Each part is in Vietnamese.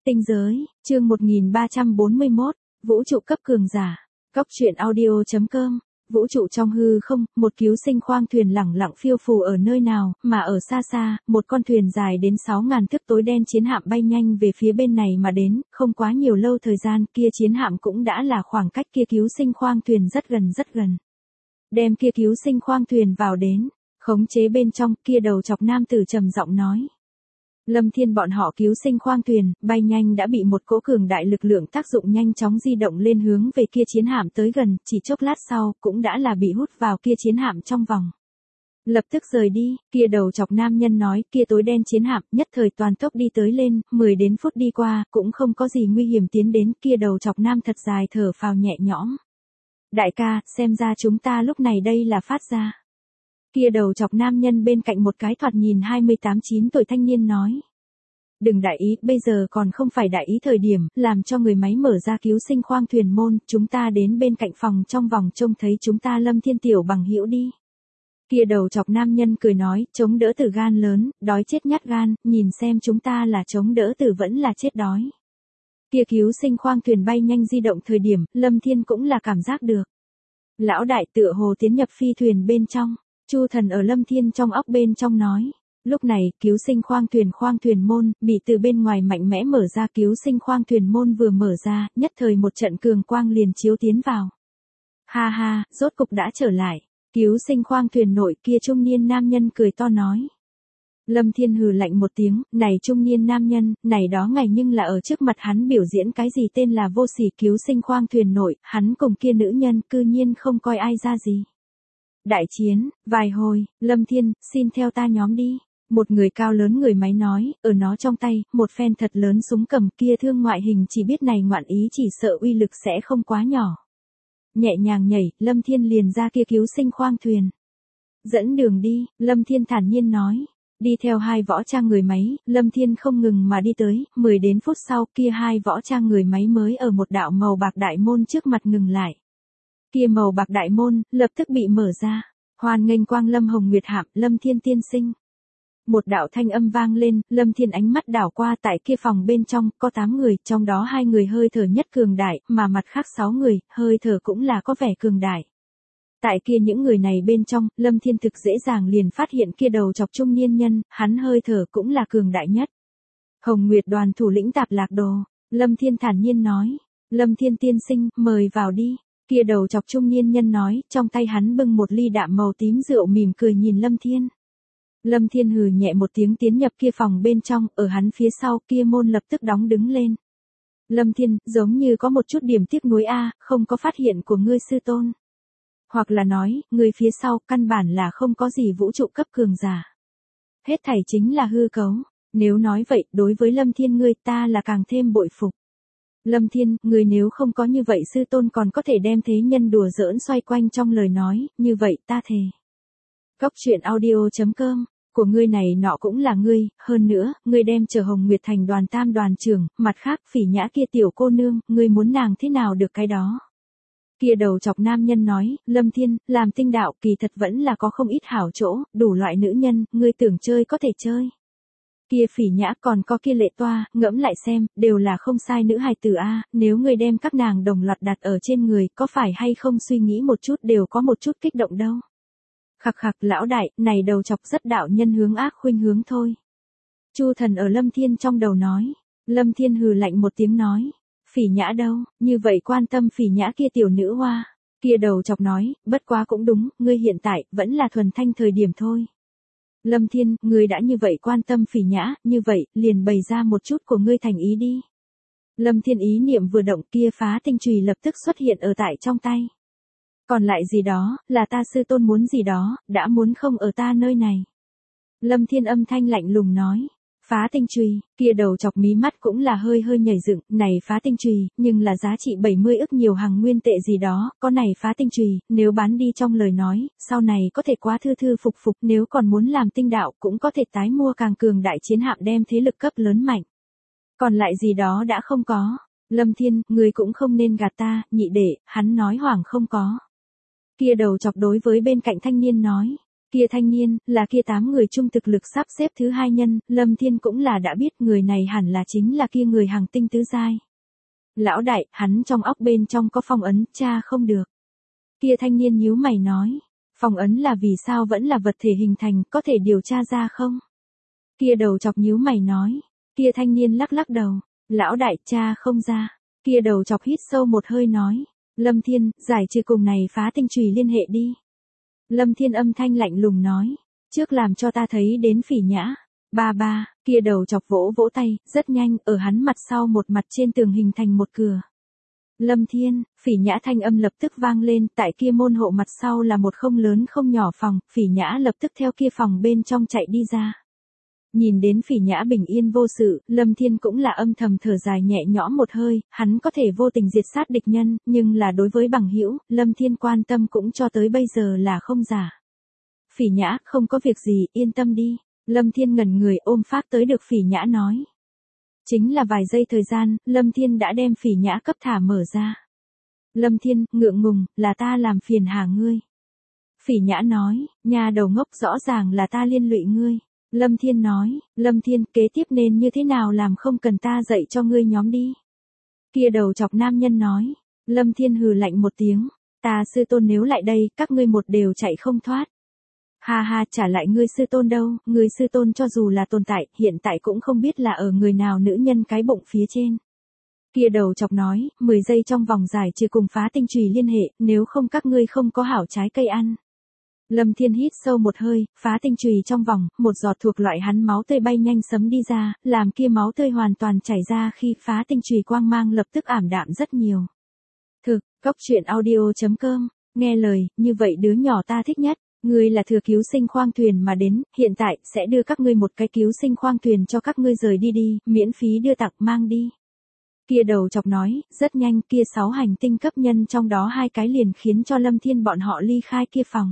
Tinh giới, chương 1341, vũ trụ cấp cường giả. Cóc truyện audio.com. Vũ trụ trong hư không, một cứu sinh khoang thuyền lẳng lặng phiêu phù ở nơi nào, mà ở xa xa, một con thuyền dài đến 6.000 thước tối đen chiến hạm bay nhanh về phía bên này mà đến, không quá nhiều lâu thời gian, kia chiến hạm cũng đã là khoảng cách kia cứu sinh khoang thuyền rất gần. Đem kia cứu sinh khoang thuyền vào đến, khống chế bên trong, kia đầu chọc nam tử trầm giọng nói. Lâm Thiên bọn họ cứu sinh khoang thuyền, bay nhanh đã bị một cỗ cường đại lực lượng tác dụng nhanh chóng di động lên hướng về kia chiến hạm tới gần, chỉ chốc lát sau, cũng đã là bị hút vào kia chiến hạm trong vòng. Lập tức rời đi, kia đầu chọc nam nhân nói, kia tối đen chiến hạm, nhất thời toàn tốc đi tới lên, 10 đến phút đi qua, cũng không có gì nguy hiểm tiến đến, kia đầu chọc nam thật dài thở phào nhẹ nhõm. Đại ca, xem ra chúng ta lúc này đây là phát ra. Kia đầu chọc nam nhân bên cạnh một cái thoạt nhìn 28-9 tuổi thanh niên nói. Đừng đại ý, bây giờ còn không phải đại ý thời điểm, làm cho người máy mở ra cứu sinh khoang thuyền môn, chúng ta đến bên cạnh phòng trong vòng trông thấy chúng ta Lâm Thiên tiểu bằng hữu đi. Kia đầu chọc nam nhân cười nói, chống đỡ tử gan lớn, đói chết nhát gan, nhìn xem chúng ta là chống đỡ tử vẫn là chết đói. Kia cứu sinh khoang thuyền bay nhanh di động thời điểm, Lâm Thiên cũng là cảm giác được. Lão đại tựa hồ tiến nhập phi thuyền bên trong. Chu Thần ở Lâm Thiên trong óc bên trong nói. Lúc này, cứu sinh khoang thuyền môn, bị từ bên ngoài mạnh mẽ mở ra cứu sinh khoang thuyền môn vừa mở ra, nhất thời một trận cường quang liền chiếu tiến vào. Ha ha, rốt cục đã trở lại. Cứu sinh khoang thuyền nội kia trung niên nam nhân cười to nói. Lâm Thiên hừ lạnh một tiếng, này trung niên nam nhân, này đó ngày nhưng là ở trước mặt hắn biểu diễn cái gì tên là vô sỉ cứu sinh khoang thuyền nội, hắn cùng kia nữ nhân cư nhiên không coi ai ra gì. Đại chiến, vài hồi, Lâm Thiên, xin theo ta nhóm đi. Một người cao lớn người máy nói, ở nó trong tay, một phen thật lớn súng cầm kia thương ngoại hình chỉ biết này ngoạn ý chỉ sợ uy lực sẽ không quá nhỏ. Nhẹ nhàng nhảy, Lâm Thiên liền ra kia cứu sinh khoang thuyền. Dẫn đường đi, Lâm Thiên thản nhiên nói. Đi theo hai võ trang người máy, Lâm Thiên không ngừng mà đi tới, 10 đến phút sau kia hai võ trang người máy mới ở một đạo màu bạc đại môn trước mặt ngừng lại. Kia màu bạc đại môn, lập tức bị mở ra. Hoan nghênh Quang Lâm Hồng Nguyệt Hạm, Lâm Thiên tiên sinh. Một đạo thanh âm vang lên, Lâm Thiên ánh mắt đảo qua tại kia phòng bên trong, có 8 người, trong đó 2 người hơi thở nhất cường đại, mà mặt khác 6 người, hơi thở cũng là có vẻ cường đại. Tại kia những người này bên trong, Lâm Thiên thực dễ dàng liền phát hiện kia đầu chọc trung niên nhân, hắn hơi thở cũng là cường đại nhất. Hồng Nguyệt đoàn thủ lĩnh Tạp Lạc Đồ, Lâm Thiên thản nhiên nói, Lâm Thiên tiên sinh, mời vào đi. Kia đầu chọc trung niên nhân nói, trong tay hắn bưng một ly đạm màu tím rượu mỉm cười nhìn Lâm Thiên. Lâm Thiên hừ nhẹ một tiếng tiến nhập kia phòng bên trong, ở hắn phía sau kia môn lập tức đóng đứng lên. Lâm Thiên, giống như có một chút điểm tiếc nuối không có phát hiện của ngươi sư tôn. Hoặc là nói, người phía sau căn bản là không có gì vũ trụ cấp cường giả. Hết thảy chính là hư cấu. Nếu nói vậy, đối với Lâm Thiên ngươi ta là càng thêm bội phục. Lâm Thiên, người nếu không có như vậy sư tôn còn có thể đem thế nhân đùa giỡn xoay quanh trong lời nói, như vậy ta thề. Cóc truyện audio.com, của ngươi này nọ cũng là ngươi, hơn nữa, ngươi đem chờ Hồng Nguyệt thành đoàn tam đoàn trưởng, mặt khác Phỉ Nhã kia tiểu cô nương, ngươi muốn nàng thế nào được cái đó. Kia đầu chọc nam nhân nói, Lâm Thiên, làm tinh đạo kỳ thật vẫn là có không ít hảo chỗ, đủ loại nữ nhân, ngươi tưởng chơi có thể chơi. Kia Phỉ Nhã còn có kia Lệ Toa, ngẫm lại xem, đều là không sai nữ hài tử nếu ngươi đem các nàng đồng loạt đặt ở trên người, có phải hay không suy nghĩ một chút đều có một chút kích động đâu. Khặc khặc lão đại, này đầu chọc rất đạo nhân hướng ác khuynh hướng thôi. Chu Thần ở Lâm Thiên trong đầu nói, Lâm Thiên hừ lạnh một tiếng nói, Phỉ Nhã đâu, như vậy quan tâm Phỉ Nhã kia tiểu nữ hoa. Kia đầu chọc nói, bất quá cũng đúng, ngươi hiện tại, vẫn là thuần thanh thời điểm thôi. Lâm Thiên, ngươi đã như vậy quan tâm Phỉ Nhã, như vậy, liền bày ra một chút của ngươi thành ý đi. Lâm Thiên ý niệm vừa động kia phá tinh chùy lập tức xuất hiện ở tại trong tay. Còn lại gì đó, là ta sư tôn muốn gì đó, đã muốn không ở ta nơi này. Lâm Thiên âm thanh lạnh lùng nói. Phá tinh chùy, kia đầu chọc mí mắt cũng là hơi nhảy dựng, này phá tinh chùy, nhưng là giá trị 70 ức nhiều hàng nguyên tệ gì đó, có này phá tinh chùy, nếu bán đi trong lời nói, sau này có thể quá thư thư phục phục, nếu còn muốn làm tinh đạo cũng có thể tái mua càng cường đại chiến hạm đem thế lực cấp lớn mạnh. Còn lại gì đó đã không có. Lâm Thiên, người cũng không nên gạt ta, nhị đệ, hắn nói hoảng không có. Kia đầu chọc đối với bên cạnh thanh niên nói. Kia thanh niên, là kia 8 người chung thực lực sắp xếp thứ 2 nhân, Lâm Thiên cũng là đã biết người này hẳn là chính là kia người hàng tinh tứ giai. Lão đại, hắn trong óc bên trong có phong ấn, tra không được. Kia thanh niên nhíu mày nói, phong ấn là vì sao vẫn là vật thể hình thành, có thể điều tra ra không? Kia đầu chọc nhíu mày nói, kia thanh niên lắc lắc đầu, lão đại tra không ra. Kia đầu chọc hít sâu một hơi nói, Lâm Thiên, giải trừ cùng này phá tinh chùy liên hệ đi. Lâm Thiên âm thanh lạnh lùng nói, trước làm cho ta thấy đến Phỉ Nhã. Ba, kia đầu chọc vỗ vỗ tay, rất nhanh, ở hắn mặt sau một mặt trên tường hình thành một cửa. Lâm Thiên, Phỉ Nhã thanh âm lập tức vang lên, tại kia môn hộ mặt sau là một không lớn không nhỏ phòng, Phỉ Nhã lập tức theo kia phòng bên trong chạy đi ra. Nhìn đến Phỉ Nhã bình yên vô sự, Lâm Thiên cũng là âm thầm thở dài nhẹ nhõm một hơi, hắn có thể vô tình diệt sát địch nhân, nhưng là đối với bằng hữu, Lâm Thiên quan tâm cũng cho tới bây giờ là không giả. Phỉ Nhã, không có việc gì, yên tâm đi. Lâm Thiên ngẩn người ôm phát tới được Phỉ Nhã nói. Chính là vài giây thời gian, Lâm Thiên đã đem Phỉ Nhã cấp thả mở ra. Lâm Thiên, ngượng ngùng, là ta làm phiền hà ngươi. Phỉ Nhã nói, nhà đầu ngốc rõ ràng là ta liên lụy ngươi. Lâm Thiên nói, Lâm Thiên, kế tiếp nên như thế nào làm không cần ta dạy cho ngươi nhóm đi. Kia đầu chọc nam nhân nói, Lâm Thiên hừ lạnh một tiếng, ta sư tôn nếu lại đây, các ngươi một đều chạy không thoát. Ha ha, trả lại ngươi sư tôn đâu, ngươi sư tôn cho dù là tồn tại, hiện tại cũng không biết là ở người nào nữ nhân cái bụng phía trên. Kia đầu chọc nói, 10 giây trong vòng giải trừ cùng phá tinh chùy liên hệ, nếu không các ngươi không có hảo trái cây ăn. Lâm Thiên hít sâu một hơi, phá tinh chùy trong vòng, một giọt thuộc loại hắn máu tươi bay nhanh sấm đi ra, làm kia máu tươi hoàn toàn chảy ra khi phá tinh chùy quang mang lập tức ảm đạm rất nhiều. Thực, cóc truyện audio.com, nghe lời, như vậy đứa nhỏ ta thích nhất. Ngươi là thừa cứu sinh khoang thuyền mà đến, hiện tại, sẽ đưa các ngươi một cái cứu sinh khoang thuyền cho các ngươi rời đi đi, miễn phí đưa tặng mang đi. Kia đầu chọc nói, rất nhanh kia 6 hành tinh cấp nhân trong đó 2 cái liền khiến cho Lâm Thiên bọn họ ly khai kia phòng.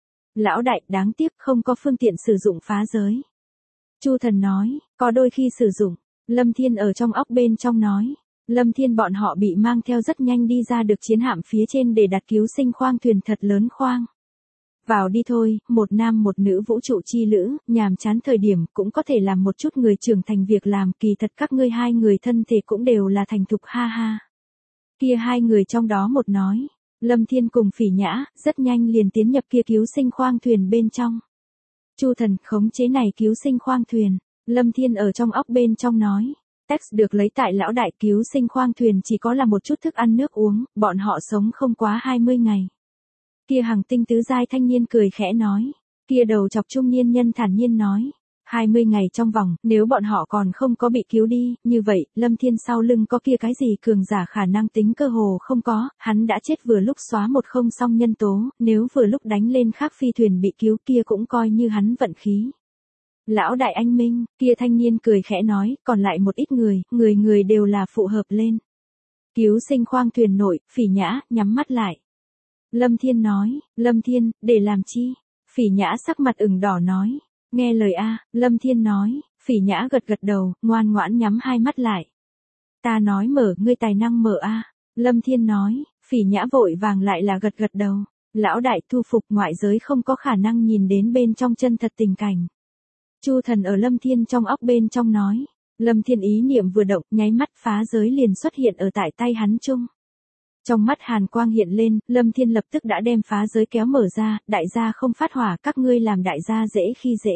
Lão đại, đáng tiếc không có phương tiện sử dụng phá giới. Chu Thần nói, có đôi khi sử dụng, Lâm Thiên ở trong óc bên trong nói. Lâm Thiên bọn họ bị mang theo rất nhanh đi ra được chiến hạm phía trên để đặt cứu sinh khoang thuyền thật lớn khoang. Vào đi thôi, một nam một nữ vũ trụ chi lữ, nhàm chán thời điểm cũng có thể làm một chút người trưởng thành việc làm, kỳ thật các ngươi 2 người thân thể cũng đều là thành thục ha ha. Kia 2 người trong đó một nói, Lâm Thiên cùng Phỉ Nhã, rất nhanh liền tiến nhập kia cứu sinh khoang thuyền bên trong. Chu Thần, khống chế này cứu sinh khoang thuyền, Lâm Thiên ở trong óc bên trong nói. Text được lấy tại lão đại cứu sinh khoang thuyền chỉ có là một chút thức ăn nước uống, bọn họ sống không quá 20 ngày. Kia hàng tinh tứ giai thanh niên cười khẽ nói. Kia đầu chọc trung niên nhân thản nhiên nói. 20 ngày trong vòng, nếu bọn họ còn không có bị cứu đi, như vậy, Lâm Thiên sau lưng có kia cái gì cường giả khả năng tính cơ hồ không có, hắn đã chết vừa lúc xóa một không xong nhân tố, nếu vừa lúc đánh lên khác phi thuyền bị cứu kia cũng coi như hắn vận khí. Lão đại anh minh, kia thanh niên cười khẽ nói, còn lại một ít người, người đều là phụ hợp lên. Cứu sinh khoang thuyền nội, Phỉ Nhã, nhắm mắt lại. Lâm Thiên nói, Lâm Thiên, để làm chi? Phỉ Nhã sắc mặt ửng đỏ nói, nghe lời a. Lâm Thiên nói, Phỉ Nhã gật gật đầu, ngoan ngoãn nhắm 2 mắt lại. Ta nói mở, ngươi tài năng mở a. Lâm Thiên nói, Phỉ Nhã vội vàng lại là gật gật đầu. Lão đại thu phục ngoại giới không có khả năng nhìn đến bên trong chân thật tình cảnh. Chu Thần ở Lâm Thiên trong óc bên trong nói. Lâm Thiên ý niệm vừa động, nháy mắt phá giới liền xuất hiện ở tại tay hắn chung. Trong mắt hàn quang hiện lên, Lâm Thiên lập tức đã đem phá giới kéo mở ra, đại gia không phát hỏa, các ngươi làm đại gia dễ khi dễ.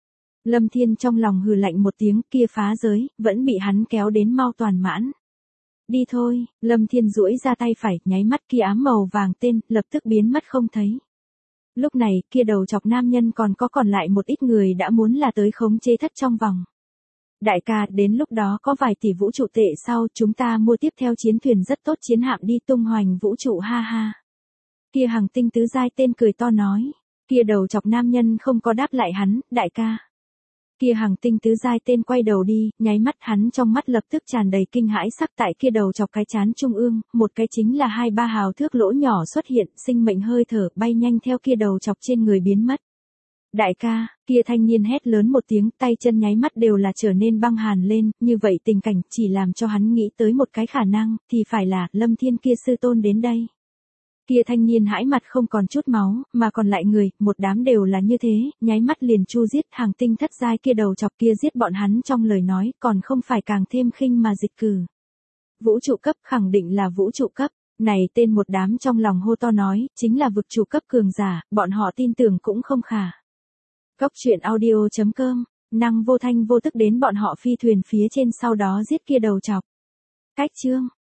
Lâm Thiên trong lòng hừ lạnh một tiếng, kia phá giới, vẫn bị hắn kéo đến mau toàn mãn. Đi thôi, Lâm Thiên duỗi ra tay phải, nháy mắt kia ám màu vàng tên, lập tức biến mất không thấy. Lúc này, kia đầu chọc nam nhân còn lại một ít người đã muốn là tới khống chế thất trong vòng. Đại ca, đến lúc đó có vài tỷ vũ trụ tệ sau, chúng ta mua tiếp theo chiến thuyền rất tốt chiến hạm đi tung hoành vũ trụ ha ha. Kia hàng tinh tứ giai tên cười to nói. Kia đầu chọc nam nhân không có đáp lại hắn, đại ca. Kia hàng tinh tứ giai tên quay đầu đi, nháy mắt hắn trong mắt lập tức tràn đầy kinh hãi sắc tại kia đầu chọc cái chán trung ương, một cái chính là 2-3 hào thước lỗ nhỏ xuất hiện, sinh mệnh hơi thở bay nhanh theo kia đầu chọc trên người biến mất. Đại ca, kia thanh niên hét lớn một tiếng, tay chân nháy mắt đều là trở nên băng hàn lên, như vậy tình cảnh chỉ làm cho hắn nghĩ tới một cái khả năng, thì phải là Lâm Thiên kia sư tôn đến đây. Kia thanh niên hãi mặt không còn chút máu, mà còn lại người, một đám đều là như thế, nháy mắt liền chu giết hàng tinh thất giai kia đầu chọc kia giết bọn hắn trong lời nói, còn không phải càng thêm khinh mà dịch cử. Vũ trụ cấp khẳng định là vũ trụ cấp, này tên một đám trong lòng hô to nói, chính là vực chủ cấp cường giả, bọn họ tin tưởng cũng không khả. Cóc truyện audio.com, năng vô thanh vô tức đến bọn họ phi thuyền phía trên sau đó giết kia đầu chọc. Cách chương.